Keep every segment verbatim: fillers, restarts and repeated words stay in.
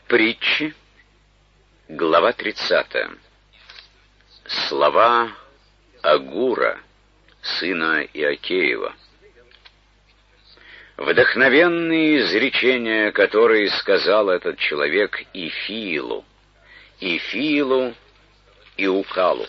Притчи, глава тридцатая. Слова Агура, сына Иокеева. Вдохновенные изречения, которые сказал этот человек Ифиилу, Ифиилу и Укалу.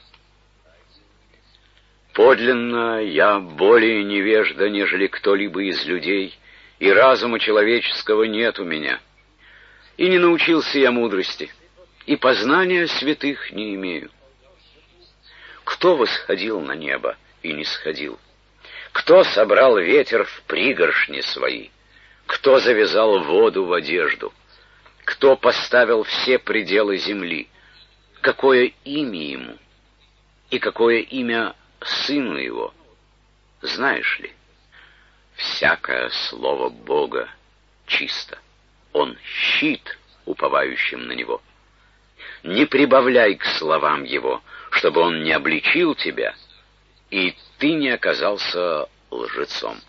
Подлинно я более невежда, нежели кто-либо из людей, и разума человеческого нет у меня. И не научился я мудрости, и познания святых не имею. Кто восходил на небо и не сходил? Кто собрал ветер в пригоршни свои? Кто завязал воду в одежду? Кто поставил все пределы земли? Какое имя ему? И какое имя сыну его? Знаешь ли, всякое слово Бога чисто. Он щит уповающим на него. Не прибавляй к словам его, чтобы он не обличил тебя, и ты не оказался лжецом.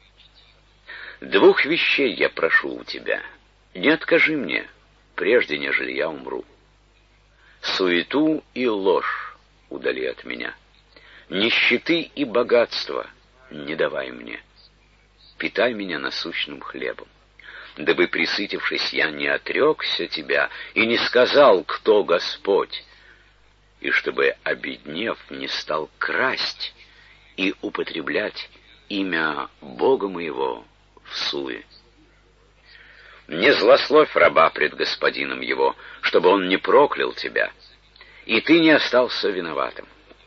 Двух вещей я прошу у тебя. Не откажи мне, прежде нежели я умру. Суету и ложь удали от меня. Нищеты и богатства не давай мне. Питай меня насущным хлебом, дабы, присытившись, я не отрекся тебя и не сказал, кто Господь, и чтобы, обеднев, не стал красть и употреблять имя Бога моего всуе. Не злословь раба пред господином его, чтобы он не проклял тебя, и ты не остался виноватым.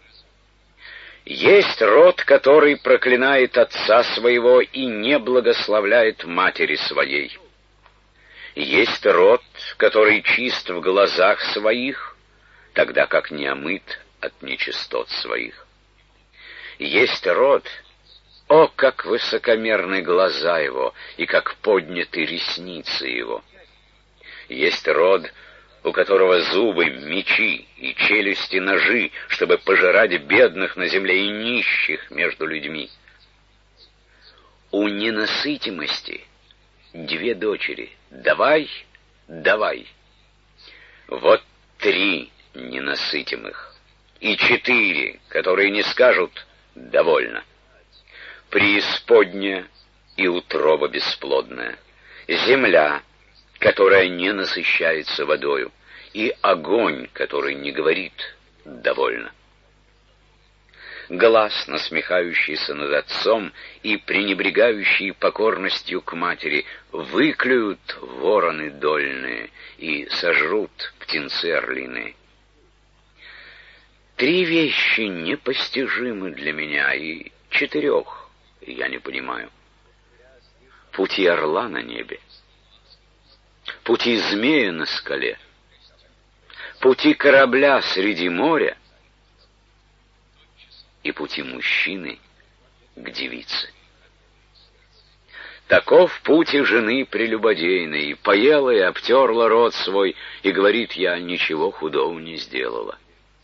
Есть род, который проклинает отца своего и не благословляет матери своей. Есть род, который чист в глазах своих, тогда как не омыт от нечистот своих. Есть род, о, как высокомерны глаза его, и как подняты ресницы его. Есть род, у которого зубы мечи и челюсти ножи, чтобы пожирать бедных на земле и нищих между людьми. У ненасытимости две дочери. Давай, давай. Вот три ненасытимых, и четыре, которые не скажут «довольно». Преисподняя и утроба бесплодная, земля, которая не насыщается водою, и огонь, который не говорит «довольно». Глаз, насмехающийся над отцом и пренебрегающий покорностью к матери, выклюют вороны дольные и сожрут птенцы орлиные. Три вещи непостижимы для меня, и четырех я не понимаю. Пути орла на небе, пути змея на скале, пути корабля среди моря и пути мужчины к девице. Таков путь и жены прелюбодейной, поела и обтерла рот свой, и говорит: я ничего худого не сделала.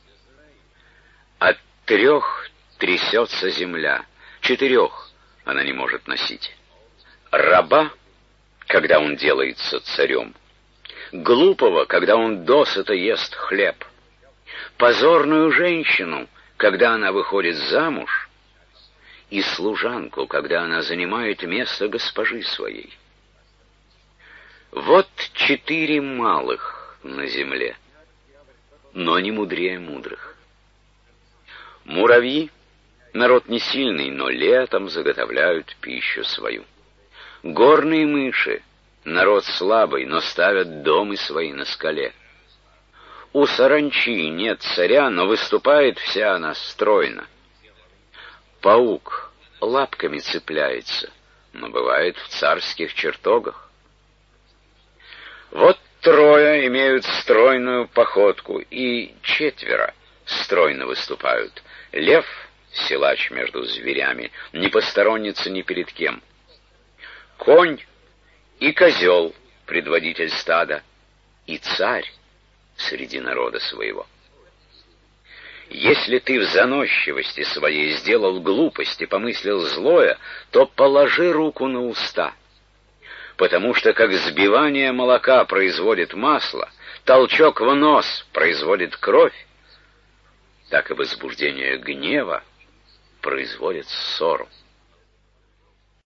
От трех трясется земля, четырех она не может носить. Раба, когда он делается царем, глупого, когда он досыта ест хлеб, позорную женщину, когда она выходит замуж, и служанку, когда она занимает место госпожи своей. Вот четыре малых на земле, но не мудрее мудрых. Муравьи — народ не сильный, но летом заготовляют пищу свою. Горные мыши — народ слабый, но ставят домы свои на скале. У саранчи нет царя, но выступает вся она стройно. Паук лапками цепляется, но бывает в царских чертогах. Вот трое имеют стройную походку, и четверо стройно выступают. Лев, силач между зверями, не посторонится ни перед кем. Конь и козел, предводитель стада, и царь среди народа своего. Если ты в заносчивости своей сделал глупость и помыслил злое, то положи руку на уста. потому что как сбивание молока производит масло, толчок в нос производит кровь, так и возбуждение гнева производит ссору.